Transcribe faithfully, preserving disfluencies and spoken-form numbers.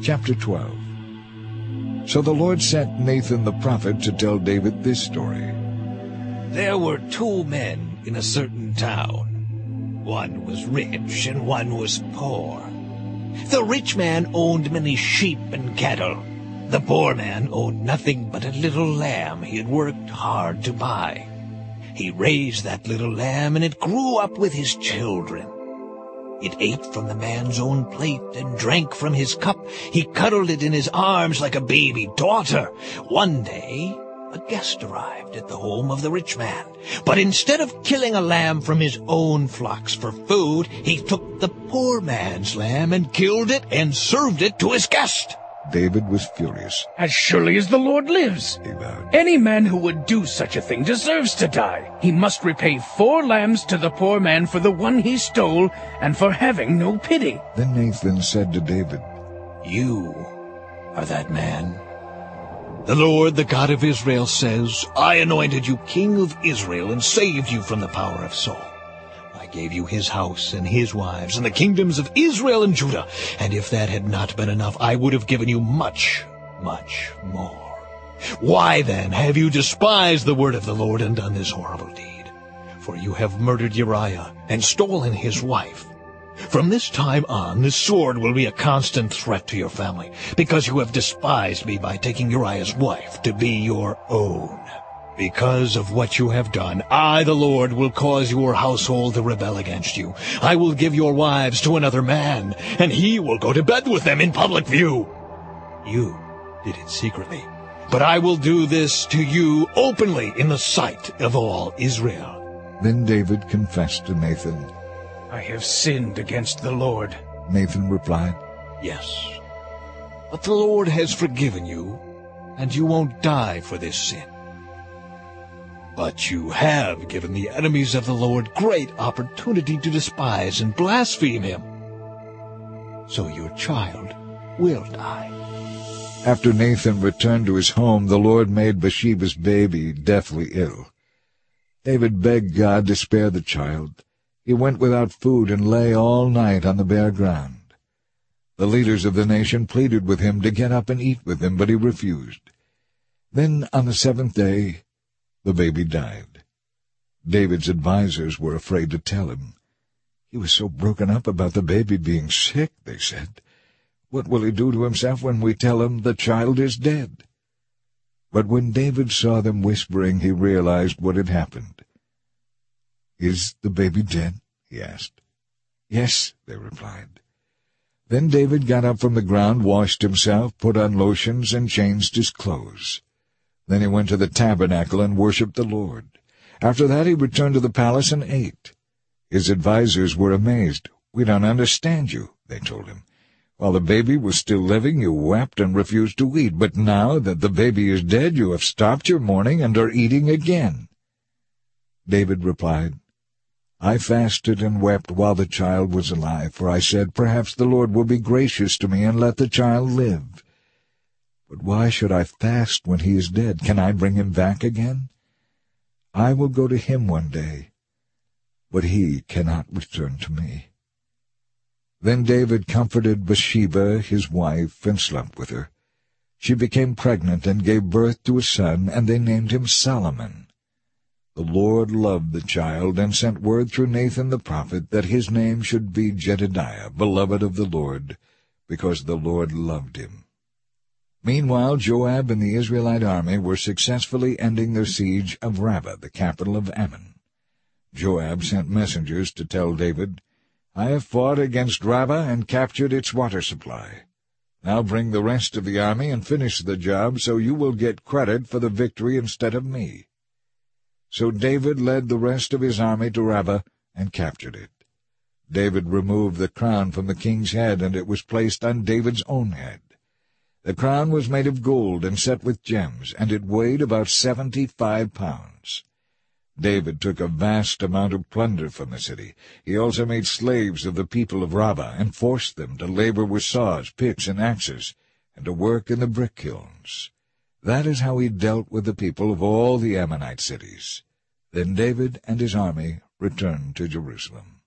Chapter twelve. So the Lord sent Nathan the prophet to tell David this story. There were two men in a certain town. One was rich and one was poor. The rich man owned many sheep and cattle. The poor man owned nothing but a little lamb he had worked hard to buy. He raised that little lamb, and it grew up with his children. It ate from the man's own plate and drank from his cup. He cuddled it in his arms like a baby daughter. One day, a guest arrived at the home of the rich man. But instead of killing a lamb from his own flocks for food, he took the poor man's lamb and killed it and served it to his guest. David was furious. As surely as the Lord lives, He vowed. any man who would do such a thing deserves to die. He must repay four lambs to the poor man for the one he stole and for having no pity. Then Nathan said to David, You are that man. The Lord, the God of Israel, says, I anointed you king of Israel and saved you from the power of Saul. I gave you his house and his wives and the kingdoms of Israel and Judah. And if that had not been enough, I would have given you much, much more. Why then have you despised the word of the Lord and done this horrible deed? For you have murdered Uriah and stolen his wife. From this time on, this sword will be a constant threat to your family, because you have despised me by taking Uriah's wife to be your own. Because of what you have done, I, the Lord, will cause your household to rebel against you. I will give your wives to another man, and he will go to bed with them in public view. You did it secretly, but I will do this to you openly in the sight of all Israel. Then David confessed to Nathan. I have sinned against the Lord. Nathan replied, Yes, but the Lord has forgiven you, and you won't die for this sin. But you have given the enemies of the Lord great opportunity to despise and blaspheme him. So your child will die. After Nathan returned to his home, the Lord made Bathsheba's baby deathly ill. David begged God to spare the child. He went without food and lay all night on the bare ground. The leaders of the nation pleaded with him to get up and eat with him, but he refused. Then on the seventh day, the baby died. David's advisers were afraid to tell him. He was so broken up about the baby being sick, they said. What will he do to himself when we tell him the child is dead? But when David saw them whispering, he realized what had happened. Is the baby dead? He asked. Yes, they replied. Then David got up from the ground, washed himself, put on lotions, and changed his clothes. Then he went to the tabernacle and worshipped the Lord. After that he returned to the palace and ate. His advisers were amazed. We don't understand you, they told him. While the baby was still living, you wept and refused to eat. But now that the baby is dead, you have stopped your mourning and are eating again. David replied, I fasted and wept while the child was alive, for I said, Perhaps the Lord will be gracious to me and let the child live. But why should I fast when he is dead? Can I bring him back again? I will go to him one day, but he cannot return to me. Then David comforted Bathsheba, his wife, and slept with her. She became pregnant and gave birth to a son, and they named him Solomon. The Lord loved the child and sent word through Nathan the prophet that his name should be Jedediah, beloved of the Lord, because the Lord loved him. Meanwhile, Joab and the Israelite army were successfully ending their siege of Rabbah, the capital of Ammon. Joab sent messengers to tell David, I have fought against Rabbah and captured its water supply. Now bring the rest of the army and finish the job, so you will get credit for the victory instead of me. So David led the rest of his army to Rabbah and captured it. David removed the crown from the king's head, and it was placed on David's own head. The crown was made of gold and set with gems, and it weighed about seventy-five pounds. David took a vast amount of plunder from the city. He also made slaves of the people of Rabbah and forced them to labor with saws, picks, and axes, and to work in the brick kilns. That is how he dealt with the people of all the Ammonite cities. Then David and his army returned to Jerusalem.